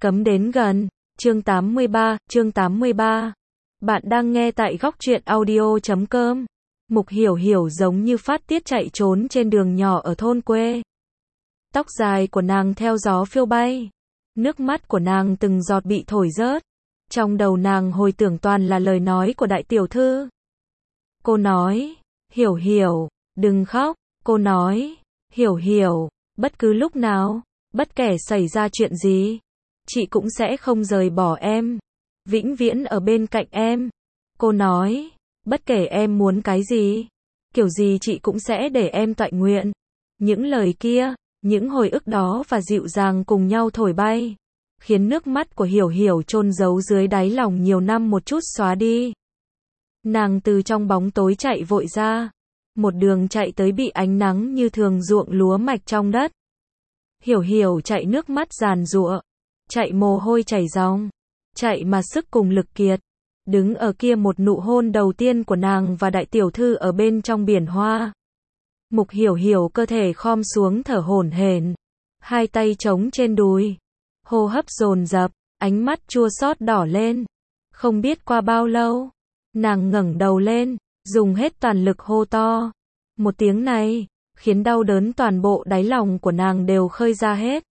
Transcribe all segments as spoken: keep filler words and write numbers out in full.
Cấm đến gần. Chương tám mươi ba, chương tám mươi ba. Bạn đang nghe tại góc truyện audio chấm com. Mục Hiểu Hiểu giống như phát tiết chạy trốn trên đường nhỏ ở thôn quê. Tóc dài của nàng theo gió phiêu bay. Nước mắt của nàng từng giọt bị thổi rớt. Trong đầu nàng hồi tưởng toàn là lời nói của đại tiểu thư. Cô nói, Hiểu Hiểu, đừng khóc. Cô nói, Hiểu Hiểu, bất cứ lúc nào, bất kể xảy ra chuyện gì, chị cũng sẽ không rời bỏ em, vĩnh viễn ở bên cạnh em. Cô nói, bất kể em muốn cái gì, kiểu gì chị cũng sẽ để em toại nguyện. Những lời kia, những hồi ức đó và dịu dàng cùng nhau thổi bay, khiến nước mắt của Hiểu Hiểu chôn giấu dưới đáy lòng nhiều năm một chút xóa đi. Nàng từ trong bóng tối chạy vội ra, một đường chạy tới bị ánh nắng như thường ruộng lúa mạch trong đất. Hiểu Hiểu chạy nước mắt giàn giụa, chạy mồ hôi chảy ròng, chạy mà sức cùng lực kiệt. Đứng ở kia một nụ hôn đầu tiên của nàng và đại tiểu thư ở bên trong biển hoa. Mục Hiểu Hiểu cơ thể khom xuống thở hổn hển, hai tay chống trên đùi, hô hấp dồn dập, ánh mắt chua xót đỏ lên. Không biết qua bao lâu, nàng ngẩng đầu lên, dùng hết toàn lực hô to. Một tiếng này, khiến đau đớn toàn bộ đáy lòng của nàng đều khơi ra hết.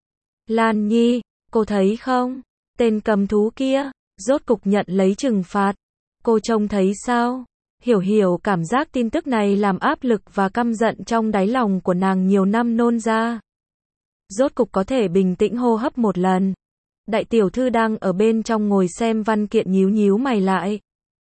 Lan Nhi, cô thấy không? Tên cầm thú kia, rốt cục nhận lấy trừng phạt. Cô trông thấy sao? Hiểu Hiểu cảm giác tin tức này làm áp lực và căm giận trong đáy lòng của nàng nhiều năm nôn ra. Rốt cục có thể bình tĩnh hô hấp một lần. Đại tiểu thư đang ở bên trong ngồi xem văn kiện nhíu nhíu mày lại.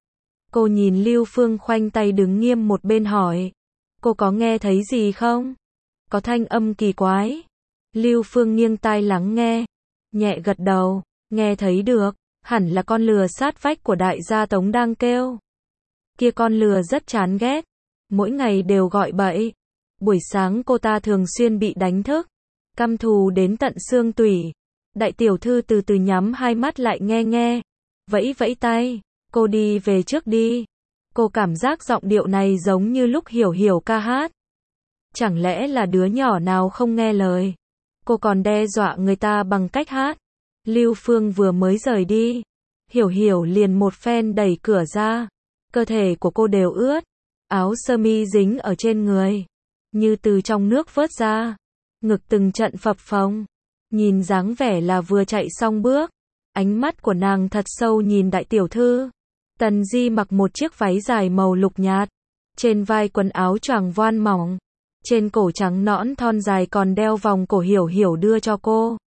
Cô nhìn Lưu Phương khoanh tay đứng nghiêm một bên hỏi. Cô có nghe thấy gì không? Có thanh âm kỳ quái. Lưu Phương nghiêng tai lắng nghe, nhẹ gật đầu, nghe thấy được, hẳn là con lừa sát vách của đại gia Tống đang kêu. Kia con lừa rất chán ghét, mỗi ngày đều gọi bậy. Buổi sáng cô ta thường xuyên bị đánh thức, căm thù đến tận xương tủy. Đại tiểu thư từ từ nhắm hai mắt lại nghe nghe, vẫy vẫy tay, cô đi về trước đi. Cô cảm giác giọng điệu này giống như lúc Hiểu Hiểu ca hát. Chẳng lẽ là đứa nhỏ nào không nghe lời? Cô còn đe dọa người ta bằng cách hát. Lưu Phương vừa mới rời đi, Hiểu Hiểu liền một phen đẩy cửa ra. Cơ thể của cô đều ướt, áo sơ mi dính ở trên người, như từ trong nước vớt ra. Ngực từng trận phập phồng, nhìn dáng vẻ là vừa chạy xong bước. Ánh mắt của nàng thật sâu nhìn đại tiểu thư. Tần Di mặc một chiếc váy dài màu lục nhạt, trên vai quần áo choàng voan mỏng, trên cổ trắng nõn thon dài còn đeo vòng cổ Hiểu Hiểu đưa cho cô.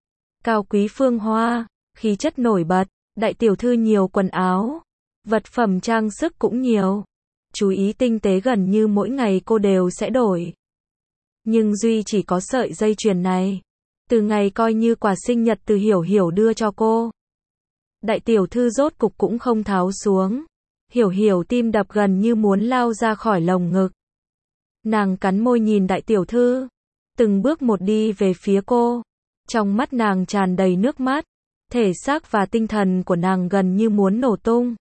Cao quý phương hoa, khí chất nổi bật, đại tiểu thư nhiều quần áo, vật phẩm trang sức cũng nhiều, chú ý tinh tế gần như mỗi ngày cô đều sẽ đổi. Nhưng duy chỉ có sợi dây chuyền này, từ ngày coi như quà sinh nhật từ Hiểu Hiểu đưa cho cô. Đại tiểu thư rốt cục cũng không tháo xuống. Hiểu Hiểu tim đập gần như muốn lao ra khỏi lồng ngực. Nàng cắn môi nhìn đại tiểu thư, từng bước một đi về phía cô. Trong mắt nàng tràn đầy nước mắt, thể xác và tinh thần của nàng gần như muốn nổ tung.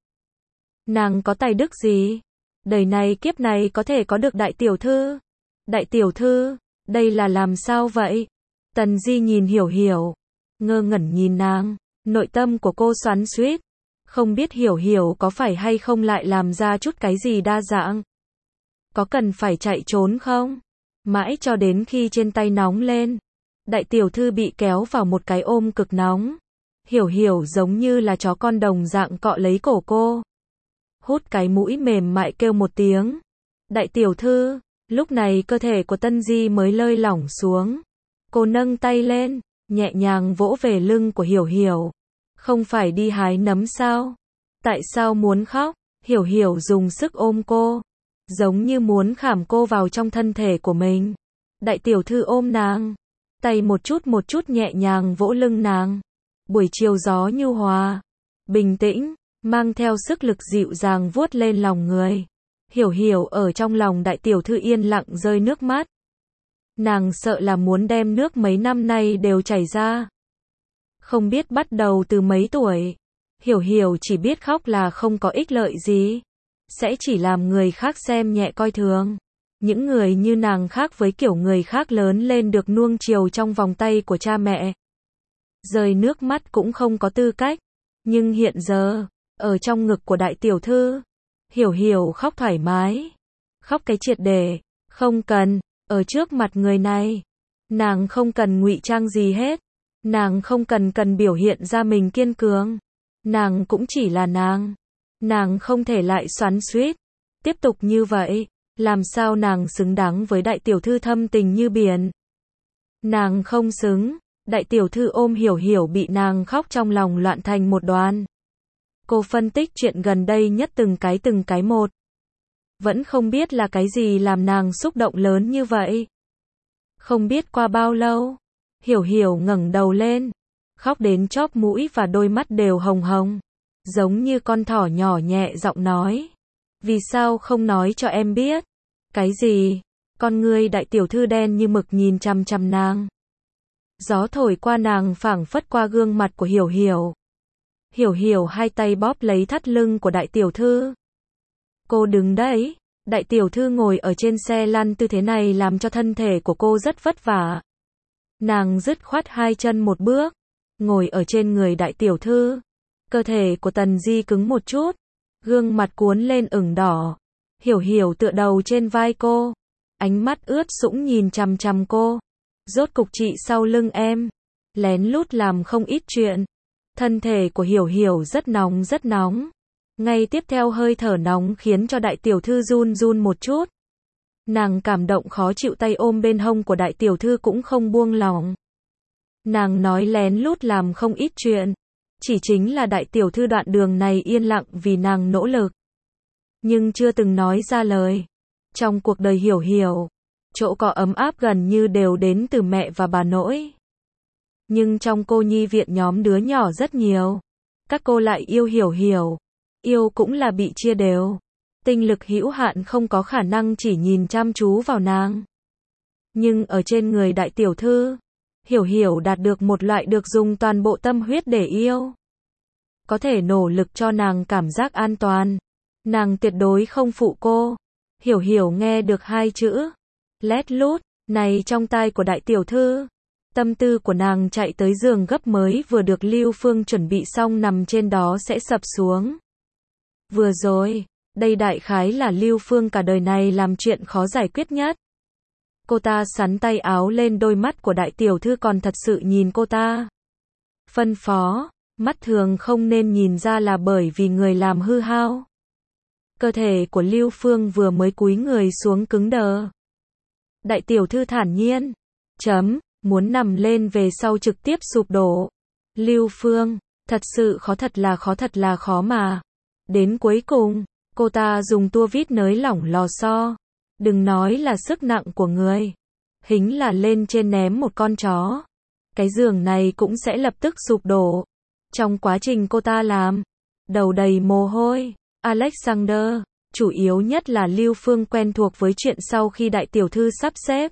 Nàng có tài đức gì? Đời này kiếp này có thể có được đại tiểu thư? Đại tiểu thư, đây là làm sao vậy? Tần Di nhìn Hiểu Hiểu, ngơ ngẩn nhìn nàng. Nội tâm của cô xoắn xuýt, không biết Hiểu Hiểu có phải hay không lại làm ra chút cái gì đa dạng. Có cần phải chạy trốn không? Mãi cho đến khi trên tay nóng lên, đại tiểu thư bị kéo vào một cái ôm cực nóng. Hiểu Hiểu giống như là chó con đồng dạng cọ lấy cổ cô. Hút cái mũi mềm mại kêu một tiếng. Đại tiểu thư, lúc này cơ thể của Tân Di mới lơi lỏng xuống. Cô nâng tay lên, nhẹ nhàng vỗ về lưng của Hiểu Hiểu. Không phải đi hái nấm sao? Tại sao muốn khóc? Hiểu Hiểu dùng sức ôm cô, giống như muốn khảm cô vào trong thân thể của mình. Đại tiểu thư ôm nàng, tay một chút một chút nhẹ nhàng vỗ lưng nàng. Buổi chiều gió nhu hòa, bình tĩnh, mang theo sức lực dịu dàng vuốt lên lòng người. Hiểu Hiểu ở trong lòng đại tiểu thư yên lặng rơi nước mắt. Nàng sợ là muốn đem nước mấy năm nay đều chảy ra. Không biết bắt đầu từ mấy tuổi, Hiểu Hiểu chỉ biết khóc là không có ích lợi gì, sẽ chỉ làm người khác xem nhẹ coi thường. Những người như nàng khác với kiểu người khác lớn lên được nuông chiều trong vòng tay của cha mẹ. rơi nước mắt cũng không có tư cách. Nhưng hiện giờ, ở trong ngực của đại tiểu thư, Hiểu Hiểu khóc thoải mái, khóc cái triệt để, không cần, ở trước mặt người này, nàng không cần ngụy trang gì hết, nàng không cần cần biểu hiện ra mình kiên cường, nàng cũng chỉ là nàng, nàng không thể lại xoắn xuýt, tiếp tục như vậy, làm sao nàng xứng đáng với đại tiểu thư thâm tình như biển. Nàng không xứng, đại tiểu thư ôm Hiểu Hiểu bị nàng khóc trong lòng loạn thành một đoàn. Cô phân tích chuyện gần đây nhất từng cái từng cái một. Vẫn không biết là cái gì làm nàng xúc động lớn như vậy. Không biết qua bao lâu, Hiểu Hiểu ngẩng đầu lên, khóc đến chóp mũi và đôi mắt đều hồng hồng, giống như con thỏ nhỏ nhẹ giọng nói. Vì sao không nói cho em biết? Cái gì? Con ngươi đại tiểu thư đen như mực nhìn chằm chằm nàng. Gió thổi qua nàng phảng phất qua gương mặt của Hiểu Hiểu. Hiểu Hiểu hai tay bóp lấy thắt lưng của đại tiểu thư. Cô đứng đấy, đại tiểu thư ngồi ở trên xe lăn tư thế này làm cho thân thể của cô rất vất vả. Nàng dứt khoát hai chân một bước, ngồi ở trên người đại tiểu thư. Cơ thể của Tần Di cứng một chút, gương mặt cuốn lên ửng đỏ. Hiểu Hiểu tựa đầu trên vai cô, ánh mắt ướt sũng nhìn chằm chằm cô. Rốt cục chị sau lưng em, lén lút làm không ít chuyện. Thân thể của Hiểu Hiểu rất nóng rất nóng. Ngay tiếp theo hơi thở nóng khiến cho đại tiểu thư run run một chút. Nàng cảm động khó chịu, tay ôm bên hông của đại tiểu thư cũng không buông lỏng. Nàng nói lén lút làm không ít chuyện. Chỉ chính là đại tiểu thư đoạn đường này yên lặng vì nàng nỗ lực. Nhưng chưa từng nói ra lời. Trong cuộc đời Hiểu Hiểu, chỗ có ấm áp gần như đều đến từ mẹ và bà nội. Nhưng trong cô nhi viện nhóm đứa nhỏ rất nhiều. Các cô lại yêu Hiểu Hiểu. Yêu cũng là bị chia đều. Tinh lực hữu hạn không có khả năng chỉ nhìn chăm chú vào nàng. Nhưng ở trên người đại tiểu thư, Hiểu Hiểu đạt được một loại được dùng toàn bộ tâm huyết để yêu. Có thể nỗ lực cho nàng cảm giác an toàn. Nàng tuyệt đối không phụ cô. Hiểu Hiểu nghe được hai chữ lét lút này trong tai của đại tiểu thư. Tâm tư của nàng chạy tới giường gấp mới vừa được Lưu Phương chuẩn bị xong nằm trên đó sẽ sập xuống. Vừa rồi, đây đại khái là Lưu Phương cả đời này làm chuyện khó giải quyết nhất. Cô ta sắn tay áo lên, đôi mắt của đại tiểu thư còn thật sự nhìn cô ta. Phân phó, mắt thường không nên nhìn ra là bởi vì người làm hư hao. Cơ thể của Lưu Phương vừa mới cúi người xuống cứng đờ. Đại tiểu thư thản nhiên, chấm, muốn nằm lên về sau trực tiếp sụp đổ. Lưu Phương, thật sự khó, thật là khó, thật là khó mà. Đến cuối cùng, cô ta dùng tua vít nới lỏng lò xo. Đừng nói là sức nặng của người. Hính là lên trên ném một con chó. Cái giường này cũng sẽ lập tức sụp đổ. Trong quá trình cô ta làm, đầu đầy mồ hôi. Alexander, chủ yếu nhất là Lưu Phương quen thuộc với chuyện sau khi đại tiểu thư sắp xếp.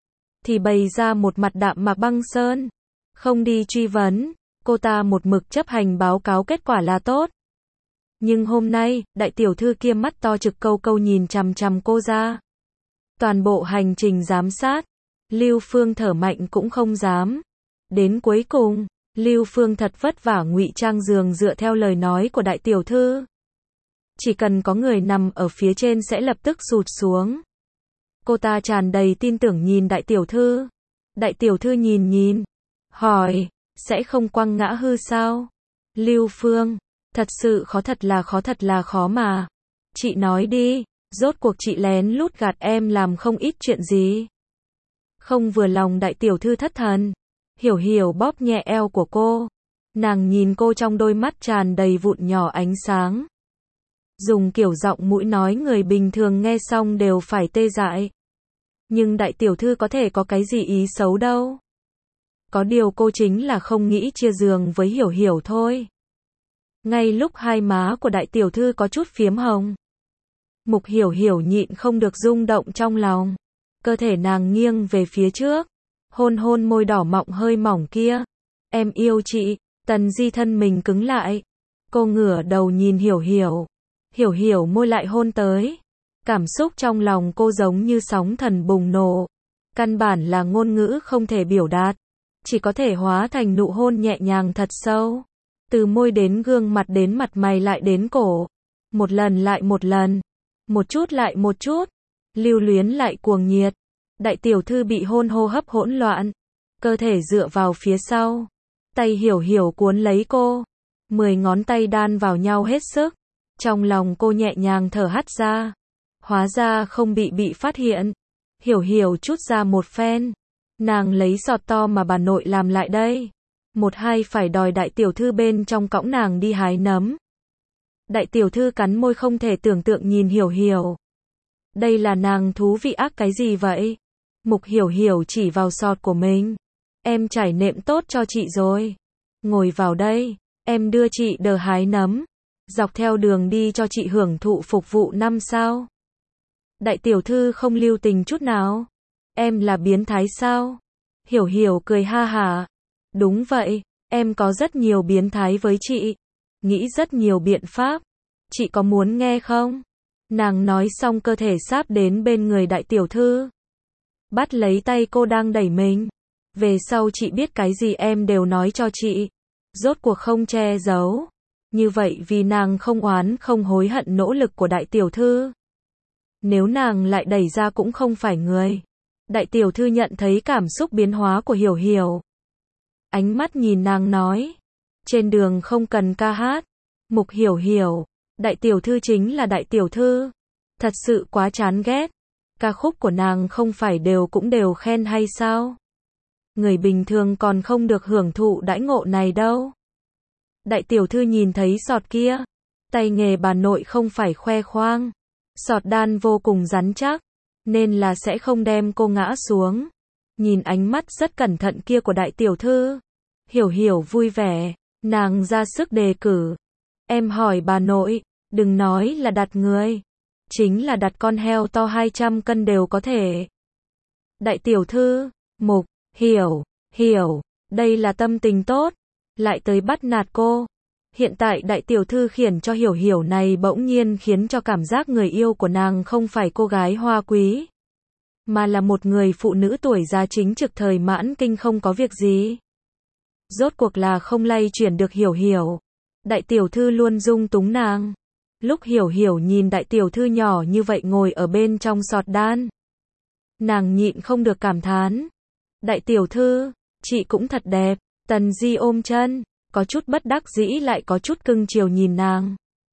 Thì bày ra một mặt đạm mạc băng sơn. Không đi truy vấn, cô ta một mực chấp hành báo cáo kết quả là tốt. Nhưng hôm nay, đại tiểu thư kia mắt to trực câu câu nhìn chằm chằm cô ra. Toàn bộ hành trình giám sát, Lưu Phương thở mạnh cũng không dám. Đến cuối cùng, Lưu Phương thật vất vả ngụy trang giường dựa theo lời nói của đại tiểu thư. Chỉ cần có người nằm ở phía trên sẽ lập tức sụt xuống. Cô ta tràn đầy tin tưởng nhìn đại tiểu thư. Đại tiểu thư nhìn nhìn, hỏi, sẽ không quăng ngã hư sao? Lưu Phương, thật sự khó, thật là khó, thật là khó mà. Chị nói đi, rốt cuộc chị lén lút gạt em làm không ít chuyện gì? Không vừa lòng đại tiểu thư thất thần. Hiểu Hiểu bóp nhẹ eo của cô. Nàng nhìn cô trong đôi mắt tràn đầy vụn nhỏ ánh sáng. Dùng kiểu giọng mũi nói người bình thường nghe xong đều phải tê dại. Nhưng đại tiểu thư có thể có cái gì ý xấu đâu. Có điều cô chính là không nghĩ chia giường với Hiểu Hiểu thôi. Ngay lúc hai má của đại tiểu thư có chút phiếm hồng, Mục Hiểu Hiểu nhịn không được rung động trong lòng. Cơ thể nàng nghiêng về phía trước, hôn hôn môi đỏ mọng hơi mỏng kia. Em yêu chị. Tần Di thân mình cứng lại. Cô ngửa đầu nhìn Hiểu Hiểu. Hiểu Hiểu môi lại hôn tới. Cảm xúc trong lòng cô giống như sóng thần bùng nổ. Căn bản là ngôn ngữ không thể biểu đạt. chỉ có thể hóa thành nụ hôn nhẹ nhàng thật sâu. Từ môi đến gương mặt đến mặt mày lại đến cổ. Một lần lại một lần. Một chút lại một chút. Lưu luyến lại cuồng nhiệt. Đại tiểu thư bị hôn hô hấp hỗn loạn. Cơ thể dựa vào phía sau. Tay hiểu hiểu cuốn lấy cô. Mười ngón tay đan vào nhau hết sức. Trong lòng cô nhẹ nhàng thở hắt ra. Hóa ra không bị bị phát hiện. Hiểu hiểu chút ra một phen. Nàng lấy sọt to mà bà nội làm lại đây. Một hai phải đòi đại tiểu thư bên trong cõng nàng đi hái nấm. Đại tiểu thư cắn môi không thể tưởng tượng nhìn hiểu hiểu. Đây là nàng thú vị ác cái gì vậy? Mục hiểu hiểu chỉ vào sọt của mình. Em trải nệm tốt cho chị rồi. Ngồi vào đây, em đưa chị đờ hái nấm. Dọc theo đường đi cho chị hưởng thụ phục vụ năm sao. Đại tiểu thư không lưu tình chút nào. Em là biến thái sao? Hiểu hiểu cười ha hả. Đúng vậy, em có rất nhiều biến thái với chị. Nghĩ rất nhiều biện pháp. Chị có muốn nghe không? Nàng nói xong cơ thể sáp đến bên người đại tiểu thư. Bắt lấy tay cô đang đẩy mình. Về sau chị biết cái gì em đều nói cho chị. Rốt cuộc không che giấu. Như vậy vì nàng không oán không hối hận nỗ lực của đại tiểu thư. Nếu nàng lại đẩy ra cũng không phải người. Đại tiểu thư nhận thấy cảm xúc biến hóa của hiểu hiểu. Ánh mắt nhìn nàng nói. Trên đường không cần ca hát. Mục hiểu hiểu. Đại tiểu thư chính là đại tiểu thư. Thật sự quá chán ghét. Ca khúc của nàng không phải đều cũng đều khen hay sao? Người bình thường còn không được hưởng thụ đãi ngộ này đâu. Đại tiểu thư nhìn thấy sọt kia. Tay nghề bà nội không phải khoe khoang. Sọt đan vô cùng rắn chắc. Nên là sẽ không đem cô ngã xuống. Nhìn ánh mắt rất cẩn thận kia của đại tiểu thư. Hiểu hiểu vui vẻ. Nàng ra sức đề cử. Em hỏi bà nội. Đừng nói là đặt người. Chính là đặt con heo to hai trăm cân đều có thể. Đại tiểu thư. Mục. Hiểu. Hiểu. Đây là tâm tình tốt. Lại tới bắt nạt cô. Hiện tại đại tiểu thư khiển cho hiểu hiểu này bỗng nhiên khiến cho cảm giác người yêu của nàng không phải cô gái hoa quý. Mà là một người phụ nữ tuổi già chính trực thời mãn kinh không có việc gì. Rốt cuộc là không lay chuyển được hiểu hiểu. Đại tiểu thư luôn dung túng nàng. Lúc hiểu hiểu nhìn đại tiểu thư nhỏ như vậy ngồi ở bên trong sọt đan. Nàng nhịn không được cảm thán. Đại tiểu thư, chị cũng thật đẹp. Tần Di ôm chân, có chút bất đắc dĩ lại có chút cưng chiều nhìn nàng.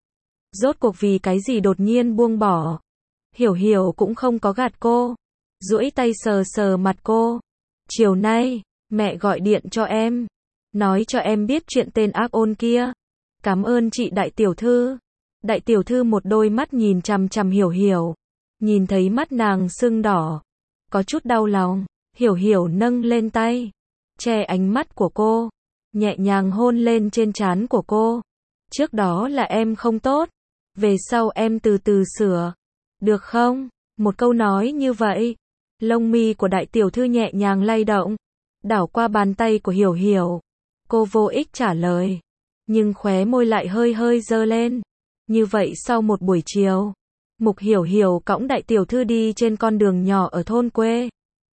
Rốt cuộc vì cái gì đột nhiên buông bỏ. Hiểu hiểu cũng không có gạt cô. Duỗi tay sờ sờ mặt cô. Chiều nay, mẹ gọi điện cho em. Nói cho em biết chuyện tên ác ôn kia. Cảm ơn chị đại tiểu thư. Đại tiểu thư một đôi mắt nhìn chằm chằm hiểu hiểu. Nhìn thấy mắt nàng sưng đỏ. Có chút đau lòng. Hiểu hiểu nâng lên tay. Che ánh mắt của cô. Nhẹ nhàng hôn lên trên trán của cô. Trước đó là em không tốt. Về sau em từ từ sửa. Được không? Một câu nói như vậy. Lông mi của đại tiểu thư nhẹ nhàng lay động. Đảo qua bàn tay của hiểu hiểu. Cô vô ích trả lời. Nhưng khóe môi lại hơi hơi dơ lên. Như vậy sau một buổi chiều. Mục hiểu hiểu cõng đại tiểu thư đi trên con đường nhỏ ở thôn quê.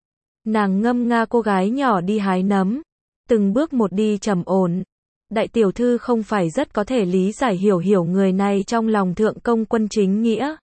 Nàng ngâm nga cô gái nhỏ đi hái nấm. Từng bước một đi trầm ổn. Đại tiểu thư không phải rất có thể lý giải hiểu hiểu người này trong lòng thượng công quân chính nghĩa.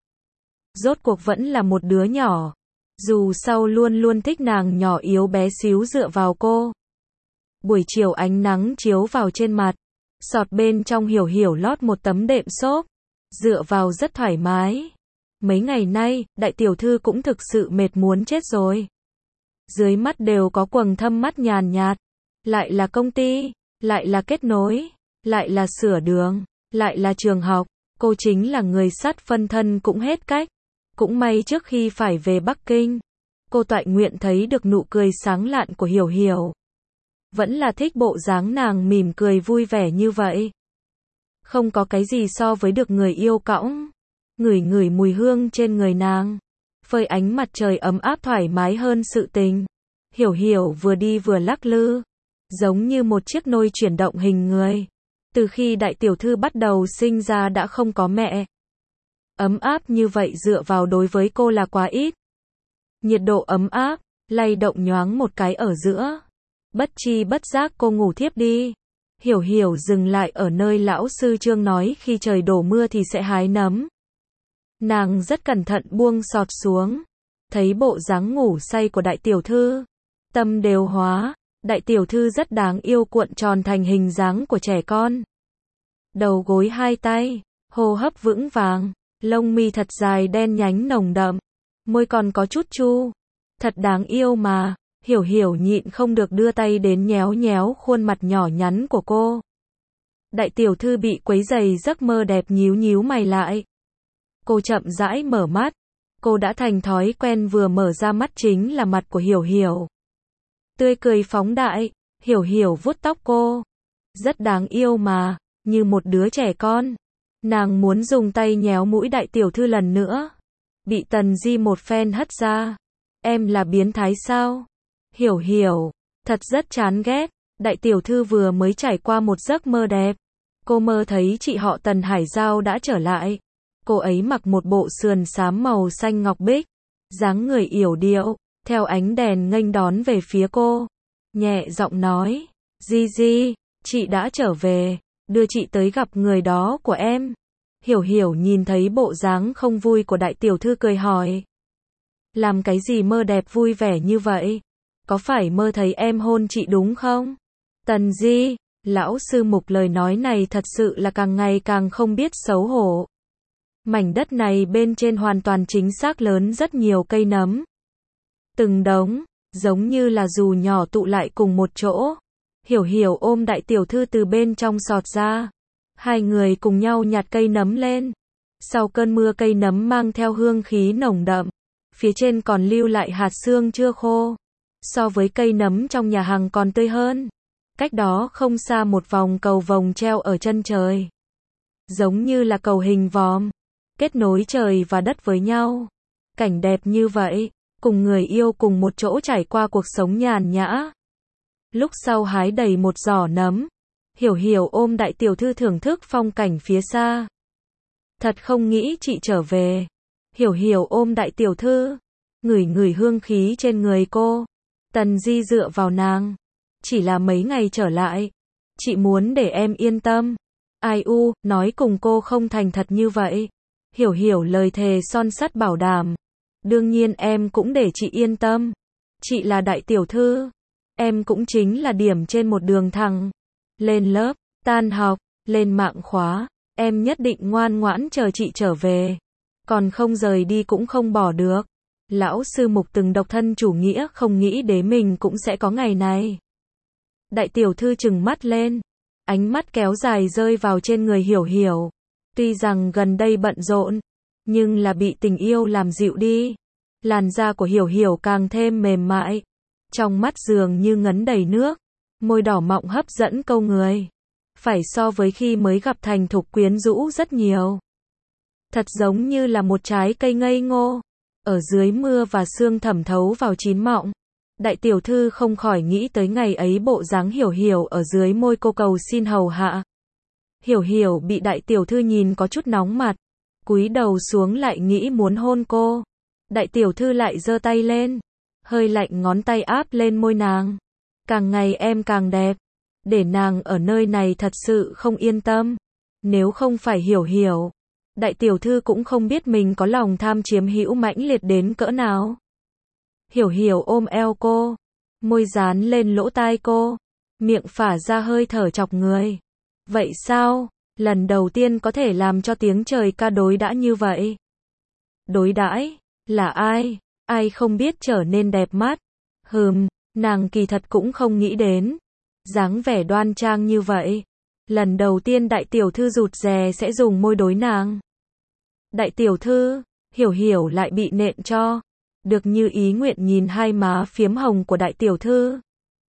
Rốt cuộc vẫn là một đứa nhỏ. Dù sau luôn luôn thích nàng nhỏ yếu bé xíu dựa vào cô. Buổi chiều ánh nắng chiếu vào trên mặt. Sọt bên trong hiểu hiểu lót một tấm đệm xốp. Dựa vào rất thoải mái. Mấy ngày nay, đại tiểu thư cũng thực sự mệt muốn chết rồi. Dưới mắt đều có quầng thâm mắt nhàn nhạt. Lại là công ty, lại là kết nối, lại là sửa đường, lại là trường học. Cô chính là người sắt phân thân cũng hết cách. Cũng may trước khi phải về Bắc Kinh, cô toại nguyện thấy được nụ cười sáng lạn của hiểu hiểu. Vẫn là thích bộ dáng nàng mỉm cười vui vẻ như vậy. Không có cái gì so với được người yêu cõng. Ngửi ngửi mùi hương trên người nàng. Phơi ánh mặt trời ấm áp thoải mái hơn sự tình. Hiểu hiểu vừa đi vừa lắc lư. Giống như một chiếc nôi chuyển động hình người. Từ khi đại tiểu thư bắt đầu sinh ra đã không có mẹ. Ấm áp như vậy dựa vào đối với cô là quá ít. Nhiệt độ ấm áp, lay động nhoáng một cái ở giữa. Bất chi bất giác cô ngủ thiếp đi. Hiểu Hiểu dừng lại ở nơi lão sư Trương nói khi trời đổ mưa thì sẽ hái nấm. Nàng rất cẩn thận buông sọt xuống. Thấy bộ dáng ngủ say của đại tiểu thư. Tâm đều hóa, đại tiểu thư rất đáng yêu cuộn tròn thành hình dáng của trẻ con. Đầu gối hai tay, hô hấp vững vàng, lông mi thật dài đen nhánh nồng đậm, môi còn có chút chu. Thật đáng yêu mà, Hiểu Hiểu nhịn không được đưa tay đến nhéo nhéo khuôn mặt nhỏ nhắn của cô. Đại tiểu thư bị quấy rầy giấc mơ đẹp nhíu nhíu mày lại. Cô chậm rãi mở mắt, cô đã thành thói quen vừa mở ra mắt chính là mặt của Hiểu Hiểu. Tươi cười phóng đại, Hiểu Hiểu vuốt tóc cô. Rất đáng yêu mà, như một đứa trẻ con. Nàng muốn dùng tay nhéo mũi đại tiểu thư lần nữa. Bị Tần Di một phen hất ra. Em là biến thái sao? Hiểu Hiểu, thật rất chán ghét. Đại tiểu thư vừa mới trải qua một giấc mơ đẹp. Cô mơ thấy chị họ Tần Hải Giao đã trở lại. Cô ấy mặc một bộ sườn xám màu xanh ngọc bích. Dáng người yểu điệu, theo ánh đèn nghênh đón về phía cô. Nhẹ giọng nói, Di Di, chị đã trở về, đưa chị tới gặp người đó của em. Hiểu Hiểu nhìn thấy bộ dáng không vui của đại tiểu thư cười hỏi. Làm cái gì mơ đẹp vui vẻ như vậy? Có phải mơ thấy em hôn chị đúng không? Tần Di, lão sư Mục lời nói này thật sự là càng ngày càng không biết xấu hổ. Mảnh đất này bên trên hoàn toàn chính xác lớn rất nhiều cây nấm. Từng đống, giống như là dù nhỏ tụ lại cùng một chỗ. Hiểu Hiểu ôm đại tiểu thư từ bên trong sọt ra. Hai người cùng nhau nhặt cây nấm lên. Sau cơn mưa cây nấm mang theo hương khí nồng đậm. Phía trên còn lưu lại hạt sương chưa khô. So với cây nấm trong nhà hàng còn tươi hơn. Cách đó không xa một vòng cầu vồng treo ở chân trời. Giống như là cầu hình vòm. Kết nối trời và đất với nhau. Cảnh đẹp như vậy. Cùng người yêu cùng một chỗ trải qua cuộc sống nhàn nhã. Lúc sau hái đầy một giỏ nấm. Hiểu Hiểu ôm đại tiểu thư thưởng thức phong cảnh phía xa. Thật không nghĩ chị trở về. Hiểu Hiểu ôm đại tiểu thư. Ngửi ngửi hương khí trên người cô. Tần Di dựa vào nàng. Chỉ là mấy ngày trở lại. Chị muốn để em yên tâm. Ai u, nói cùng cô không thành thật như vậy. Hiểu Hiểu lời thề son sắt bảo đảm. Đương nhiên em cũng để chị yên tâm. Chị là đại tiểu thư. Em cũng chính là điểm trên một đường thẳng. Lên lớp, tan học, lên mạng khóa. Em nhất định ngoan ngoãn chờ chị trở về. Còn không rời đi cũng không bỏ được. Lão sư Mục từng độc thân chủ nghĩa không nghĩ đến mình cũng sẽ có ngày này. Đại tiểu thư trừng mắt lên. Ánh mắt kéo dài rơi vào trên người Hiểu Hiểu. Tuy rằng gần đây bận rộn. Nhưng là bị tình yêu làm dịu đi. Làn da của Hiểu Hiểu càng thêm mềm mại. Trong mắt dường như ngấn đầy nước. Môi đỏ mọng hấp dẫn câu người. Phải so với khi mới gặp thành thục quyến rũ rất nhiều. Thật giống như là một trái cây ngây ngô. Ở dưới mưa và sương thẩm thấu vào chín mọng. Đại tiểu thư không khỏi nghĩ tới ngày ấy bộ dáng Hiểu Hiểu ở dưới môi cô cầu xin hầu hạ. Hiểu Hiểu bị đại tiểu thư nhìn có chút nóng mặt. Cúi đầu xuống lại nghĩ muốn hôn cô. Đại tiểu thư lại giơ tay lên. Hơi lạnh ngón tay áp lên môi nàng. Càng ngày em càng đẹp. Để nàng ở nơi này thật sự không yên tâm. Nếu không phải Hiểu Hiểu. Đại tiểu thư cũng không biết mình có lòng tham chiếm hữu mãnh liệt đến cỡ nào. Hiểu Hiểu ôm eo cô. Môi dán lên lỗ tai cô. Miệng phả ra hơi thở chọc người. Vậy sao? Lần đầu tiên có thể làm cho tiếng trời ca đối đãi như vậy. Đối đãi? Là ai? Ai không biết trở nên đẹp mắt? Hừm, nàng kỳ thật cũng không nghĩ đến. Dáng vẻ đoan trang như vậy. Lần đầu tiên đại tiểu thư rụt rè sẽ dùng môi đối nàng. Đại tiểu thư, Hiểu Hiểu lại bị nện cho. Được như ý nguyện nhìn hai má phiếm hồng của đại tiểu thư.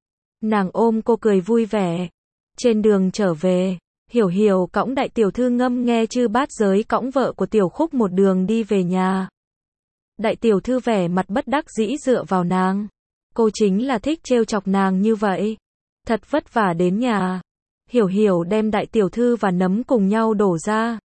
Nàng ôm cô cười vui vẻ. Trên đường trở về, Hiểu Hiểu cõng đại tiểu thư ngâm nghe chư bát giới cõng vợ của Tiểu Khúc một đường đi về nhà. Đại tiểu thư vẻ mặt bất đắc dĩ dựa vào nàng. Cô chính là thích trêu chọc nàng như vậy. Thật vất vả đến nhà. Hiểu Hiểu đem đại tiểu thư và nấm cùng nhau đổ ra.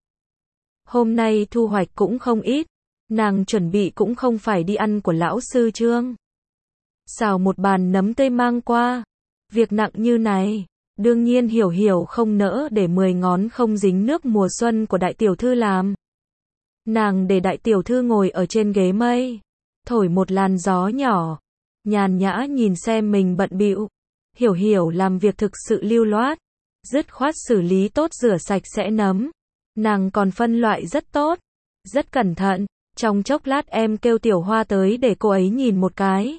Hôm nay thu hoạch cũng không ít. Nàng chuẩn bị cũng không phải đi ăn của lão sư Trương. Xào một bàn nấm tươi mang qua. Việc nặng như này, đương nhiên Hiểu Hiểu không nỡ để mười ngón không dính nước mùa xuân của đại tiểu thư làm. Nàng để đại tiểu thư ngồi ở trên ghế mây, thổi một làn gió nhỏ, nhàn nhã nhìn xem mình bận bịu. Hiểu Hiểu làm việc thực sự lưu loát, dứt khoát xử lý tốt rửa sạch sẽ nấm. Nàng còn phân loại rất tốt, rất cẩn thận. Trong chốc lát em kêu Tiểu Hoa tới để cô ấy nhìn một cái.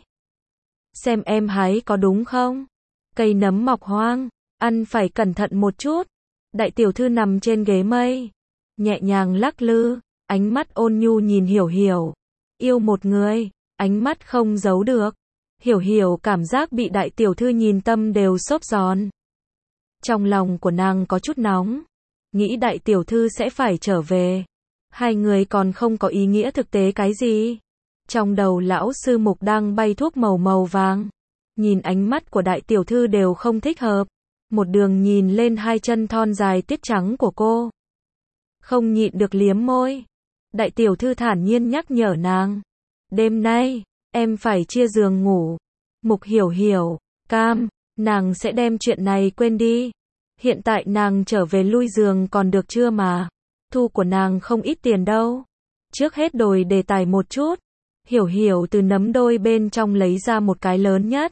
Xem em hái có đúng không? Cây nấm mọc hoang, ăn phải cẩn thận một chút. Đại tiểu thư nằm trên ghế mây, nhẹ nhàng lắc lư, ánh mắt ôn nhu nhìn Hiểu Hiểu. Yêu một người, ánh mắt không giấu được. Hiểu Hiểu cảm giác bị đại tiểu thư nhìn tâm đều xốp giòn. Trong lòng của nàng có chút nóng, nghĩ đại tiểu thư sẽ phải trở về. Hai người còn không có ý nghĩa thực tế cái gì. Trong đầu lão sư mục đang bay thuốc màu màu vàng. Nhìn ánh mắt của đại tiểu thư đều không thích hợp. Một đường nhìn lên hai chân thon dài tuyết trắng của cô. Không nhịn được liếm môi. Đại tiểu thư thản nhiên nhắc nhở nàng. Đêm nay, em phải chia giường ngủ. Mục Hiểu Hiểu, cam, nàng sẽ đem chuyện này quên đi. Hiện tại nàng trở về lui giường còn được chưa mà. Thu của nàng không ít tiền đâu. Trước hết đổi đề tài một chút. Hiểu Hiểu từ nấm đôi bên trong lấy ra một cái lớn nhất.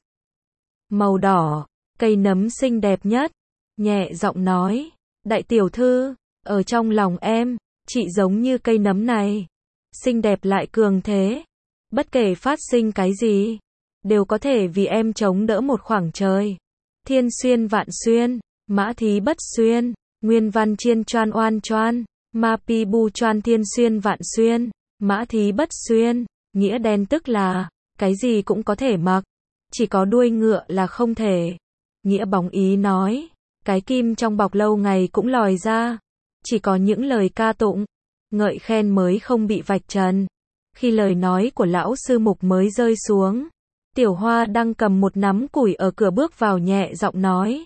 Màu đỏ, cây nấm xinh đẹp nhất. Nhẹ giọng nói, đại tiểu thư, ở trong lòng em, chị giống như cây nấm này. Xinh đẹp lại cường thế. Bất kể phát sinh cái gì, đều có thể vì em chống đỡ một khoảng trời. Thiên xuyên vạn xuyên, mã thí bất xuyên, nguyên văn chiên choan oan choan. Ma pi bu choan thiên xuyên vạn xuyên, mã thí bất xuyên, nghĩa đen tức là, cái gì cũng có thể mặc, chỉ có đuôi ngựa là không thể. Nghĩa bóng ý nói, cái kim trong bọc lâu ngày cũng lòi ra, chỉ có những lời ca tụng, ngợi khen mới không bị vạch trần. Khi lời nói của lão sư mục mới rơi xuống, Tiểu Hoa đang cầm một nắm củi ở cửa bước vào nhẹ giọng nói.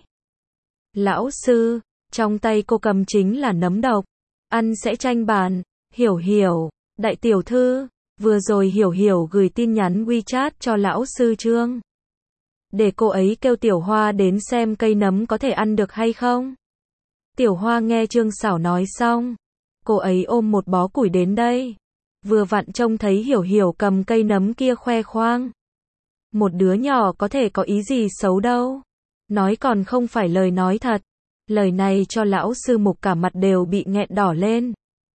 Lão sư, trong tay cô cầm chính là nấm độc. Ăn sẽ tranh bàn. Hiểu Hiểu, đại tiểu thư, vừa rồi Hiểu Hiểu gửi tin nhắn WeChat cho lão sư Trương. Để cô ấy kêu Tiểu Hoa đến xem cây nấm có thể ăn được hay không. Tiểu Hoa nghe Trương Sảo nói xong, cô ấy ôm một bó củi đến đây. Vừa vặn trông thấy Hiểu Hiểu cầm cây nấm kia khoe khoang. Một đứa nhỏ có thể có ý gì xấu đâu. Nói còn không phải lời nói thật. Lời này cho lão sư mục cả mặt đều bị nghẹn đỏ lên.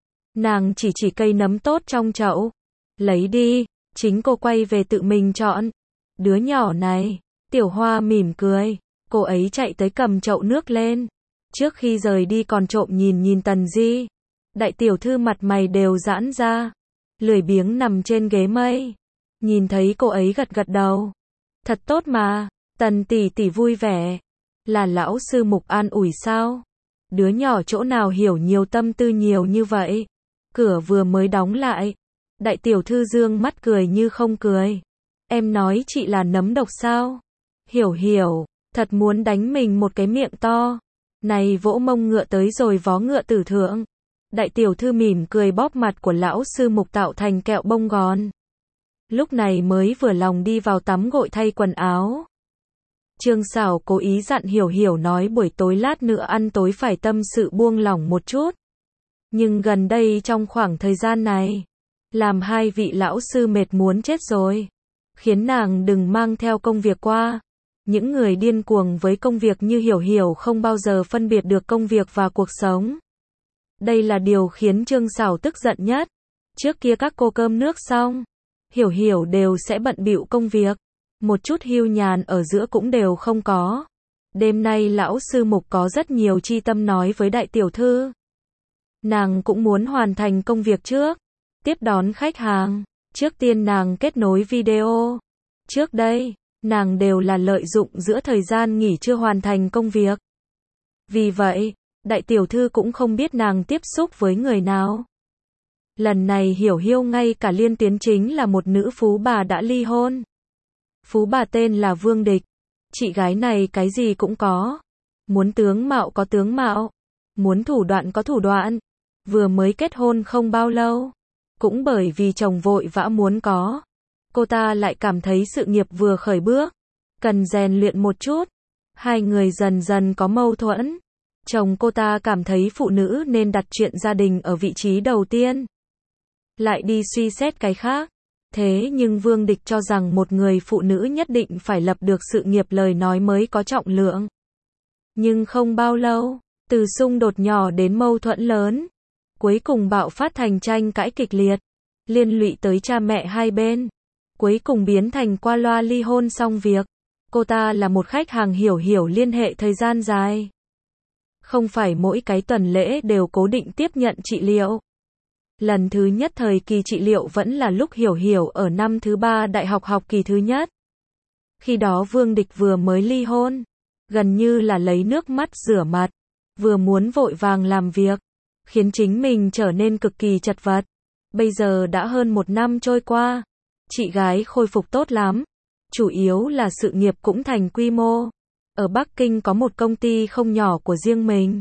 Nàng chỉ chỉ cây nấm tốt trong chậu. Lấy đi, chính cô quay về tự mình chọn. Đứa nhỏ này, Tiểu Hoa mỉm cười. Cô ấy chạy tới cầm chậu nước lên. Trước khi rời đi còn trộm nhìn nhìn Tần Di. Đại tiểu thư mặt mày đều giãn ra. Lười biếng nằm trên ghế mây. Nhìn thấy cô ấy gật gật đầu. Thật tốt mà, Tần tỷ tỷ vui vẻ. Là lão sư mục an ủi sao? Đứa nhỏ chỗ nào hiểu nhiều tâm tư nhiều như vậy? Cửa vừa mới đóng lại. Đại tiểu thư dương mắt cười như không cười. Em nói chị là nấm độc sao? Hiểu Hiểu, thật muốn đánh mình một cái miệng to. Này vỗ mông ngựa tới rồi vó ngựa tử thượng. Đại tiểu thư mỉm cười bóp mặt của lão sư mục tạo thành kẹo bông gòn. Lúc này mới vừa lòng đi vào tắm gội thay quần áo. Trương Sảo cố ý dặn Hiểu Hiểu nói buổi tối lát nữa ăn tối phải tâm sự buông lỏng một chút. Nhưng gần đây trong khoảng thời gian này, làm hai vị lão sư mệt muốn chết rồi. Khiến nàng đừng mang theo công việc qua. Những người điên cuồng với công việc như Hiểu Hiểu không bao giờ phân biệt được công việc và cuộc sống. Đây là điều khiến Trương Sảo tức giận nhất. Trước kia các cô cơm nước xong, Hiểu Hiểu đều sẽ bận bịu công việc. Một chút hưu nhàn ở giữa cũng đều không có. Đêm nay lão sư mục có rất nhiều chi tâm nói với đại tiểu thư. Nàng cũng muốn hoàn thành công việc trước. Tiếp đón khách hàng. Trước tiên nàng kết nối video. Trước đây, nàng đều là lợi dụng giữa thời gian nghỉ chưa hoàn thành công việc. Vì vậy, đại tiểu thư cũng không biết nàng tiếp xúc với người nào. Lần này Hiểu Hiểu ngay cả liên tuyến chính là một nữ phú bà đã ly hôn. Phú bà tên là Vương Địch. Chị gái này cái gì cũng có. Muốn tướng mạo có tướng mạo. Muốn thủ đoạn có thủ đoạn. Vừa mới kết hôn không bao lâu. Cũng bởi vì chồng vội vã muốn có. Cô ta lại cảm thấy sự nghiệp vừa khởi bước. Cần rèn luyện một chút. Hai người dần dần có mâu thuẫn. Chồng cô ta cảm thấy phụ nữ nên đặt chuyện gia đình ở vị trí đầu tiên. Lại đi suy xét cái khác. Thế nhưng Vương Địch cho rằng một người phụ nữ nhất định phải lập được sự nghiệp lời nói mới có trọng lượng. Nhưng không bao lâu, từ xung đột nhỏ đến mâu thuẫn lớn, cuối cùng bạo phát thành tranh cãi kịch liệt, liên lụy tới cha mẹ hai bên, cuối cùng biến thành qua loa ly hôn xong việc. Cô ta là một khách hàng hiểu hiểu liên hệ thời gian dài. Không phải mỗi cái tuần lễ đều cố định tiếp nhận trị liệu. Lần thứ nhất thời kỳ trị liệu vẫn là lúc Hiểu Hiểu ở năm thứ ba đại học học kỳ thứ nhất. Khi đó Vương Địch vừa mới ly hôn, gần như là lấy nước mắt rửa mặt, vừa muốn vội vàng làm việc, khiến chính mình trở nên cực kỳ chật vật. Bây giờ đã hơn một năm trôi qua, chị gái khôi phục tốt lắm, chủ yếu là sự nghiệp cũng thành quy mô. Ở Bắc Kinh có một công ty không nhỏ của riêng mình.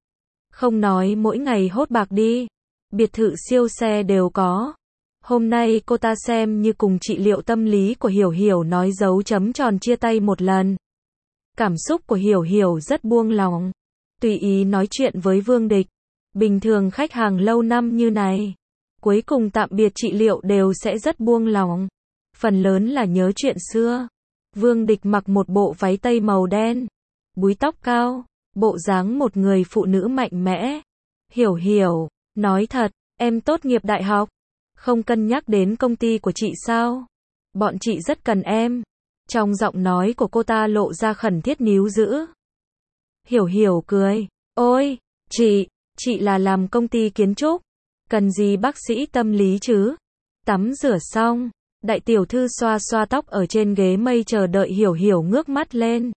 Không nói mỗi ngày hốt bạc đi, biệt thự siêu xe đều có. Hôm nay cô ta xem như cùng trị liệu tâm lý của Hiểu Hiểu nói dấu chấm tròn chia tay một lần. Cảm xúc của Hiểu Hiểu rất buông lỏng, tùy ý nói chuyện với Vương Địch. Bình thường khách hàng lâu năm như này, cuối cùng tạm biệt trị liệu đều sẽ rất buông lỏng. Phần lớn là nhớ chuyện xưa. Vương Địch mặc một bộ váy tây màu đen, búi tóc cao, bộ dáng một người phụ nữ mạnh mẽ. Hiểu Hiểu, nói thật, em tốt nghiệp đại học, không cân nhắc đến công ty của chị sao? Bọn chị rất cần em. Trong giọng nói của cô ta lộ ra khẩn thiết níu giữ. Hiểu Hiểu cười, ôi, chị, chị là làm công ty kiến trúc, cần gì bác sĩ tâm lý chứ? Tắm rửa xong, đại tiểu thư xoa xoa tóc ở trên ghế mây chờ đợi Hiểu Hiểu ngước mắt lên.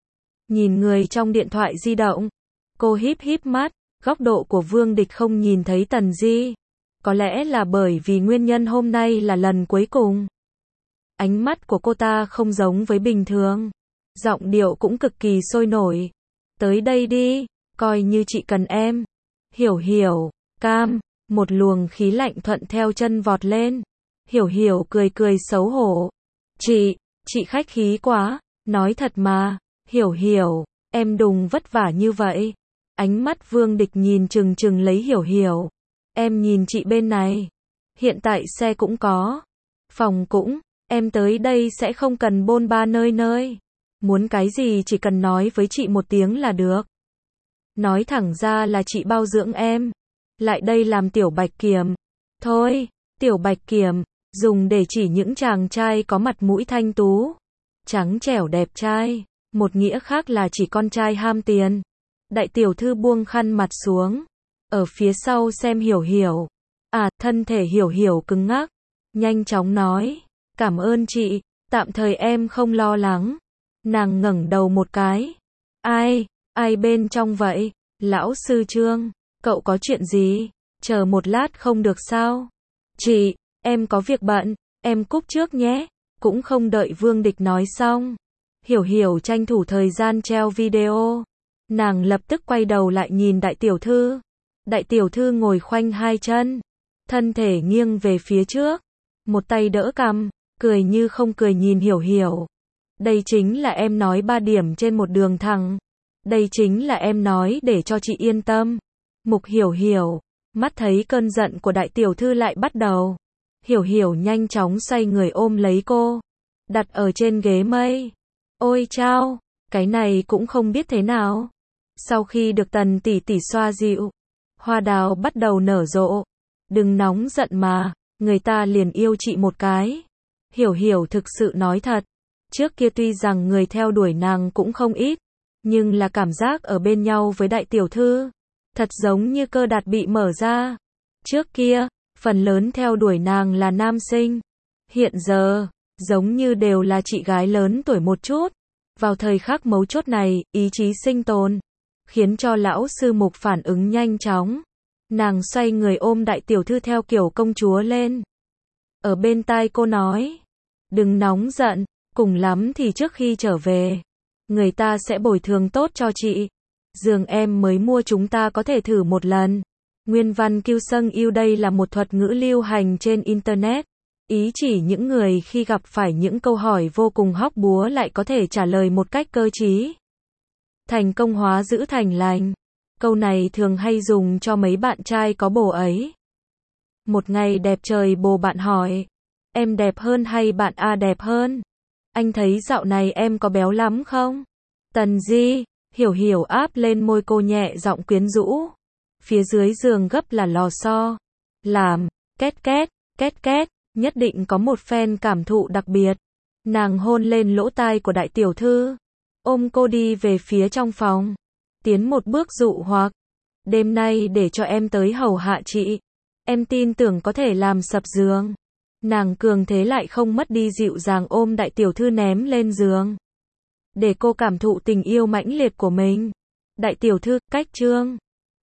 Nhìn người trong điện thoại di động, cô híp híp mắt, góc độ của Vương Địch không nhìn thấy Tần Di. Có lẽ là bởi vì nguyên nhân hôm nay là lần cuối cùng. Ánh mắt của cô ta không giống với bình thường, giọng điệu cũng cực kỳ sôi nổi. Tới đây đi, coi như chị cần em. Hiểu Hiểu, cam, một luồng khí lạnh thuận theo chân vọt lên. Hiểu Hiểu cười cười xấu hổ. Chị, chị khách khí quá, nói thật mà. Hiểu Hiểu, em đùng vất vả như vậy. Ánh mắt Vương Địch nhìn chừng chừng lấy Hiểu Hiểu. Em nhìn chị bên này. Hiện tại xe cũng có, phòng cũng, em tới đây sẽ không cần bôn ba nơi nơi. Muốn cái gì chỉ cần nói với chị một tiếng là được. Nói thẳng ra là chị bao dưỡng em. Lại đây làm tiểu bạch kiểm. Thôi, tiểu bạch kiểm, dùng để chỉ những chàng trai có mặt mũi thanh tú, trắng trẻo đẹp trai. Một nghĩa khác là chỉ con trai ham tiền. Đại tiểu thư buông khăn mặt xuống, ở phía sau xem Hiểu Hiểu. À, thân thể Hiểu Hiểu cứng ngắc, nhanh chóng nói, cảm ơn chị, tạm thời em không lo lắng. Nàng ngẩng đầu một cái. Ai, ai bên trong vậy? Lão sư Trương, cậu có chuyện gì? Chờ một lát không được sao? Chị, em có việc bận, em cúp trước nhé. Cũng không đợi Vương Địch nói xong, Hiểu Hiểu tranh thủ thời gian treo video. Nàng lập tức quay đầu lại nhìn đại tiểu thư. Đại tiểu thư ngồi khoanh hai chân, thân thể nghiêng về phía trước, một tay đỡ cằm, cười như không cười nhìn Hiểu Hiểu. Đây chính là em nói ba điểm trên một đường thẳng. Đây chính là em nói để cho chị yên tâm. Mục Hiểu Hiểu, mắt thấy cơn giận của đại tiểu thư lại bắt đầu. Hiểu Hiểu nhanh chóng xoay người ôm lấy cô, đặt ở trên ghế mây. Ôi chao, cái này cũng không biết thế nào. Sau khi được Tần tỷ tỷ xoa dịu, hoa đào bắt đầu nở rộ. Đừng nóng giận mà, người ta liền yêu chị một cái. Hiểu Hiểu thực sự nói thật. Trước kia tuy rằng người theo đuổi nàng cũng không ít, nhưng là cảm giác ở bên nhau với đại tiểu thư, thật giống như cơ đạt bị mở ra. Trước kia, phần lớn theo đuổi nàng là nam sinh. Hiện giờ, giống như đều là chị gái lớn tuổi một chút. Vào thời khắc mấu chốt này, ý chí sinh tồn, khiến cho lão sư Mục phản ứng nhanh chóng. Nàng xoay người ôm đại tiểu thư theo kiểu công chúa lên. Ở bên tai cô nói, đừng nóng giận, cùng lắm thì trước khi trở về, người ta sẽ bồi thường tốt cho chị. Giường em mới mua chúng ta có thể thử một lần. Nguyên văn Kiêu Sâng Yêu đây là một thuật ngữ lưu hành trên Internet. Ý chỉ những người khi gặp phải những câu hỏi vô cùng hóc búa lại có thể trả lời một cách cơ trí. Thành công hóa giữ thành lành. Câu này thường hay dùng cho mấy bạn trai có bồ ấy. Một ngày đẹp trời bồ bạn hỏi, em đẹp hơn hay bạn A đẹp hơn? Anh thấy dạo này em có béo lắm không? Tần Di, Hiểu Hiểu áp lên môi cô nhẹ giọng quyến rũ. Phía dưới giường gấp là lò xo. Làm, két két, két két, nhất định có một phen cảm thụ đặc biệt. Nàng hôn lên lỗ tai của đại tiểu thư, ôm cô đi về phía trong phòng, tiến một bước dụ hoặc. Đêm nay để cho em tới hầu hạ chị. Em tin tưởng có thể làm sập giường. Nàng cường thế lại không mất đi dịu dàng ôm đại tiểu thư ném lên giường. Để cô cảm thụ tình yêu mãnh liệt của mình. Đại tiểu thư, cách chương.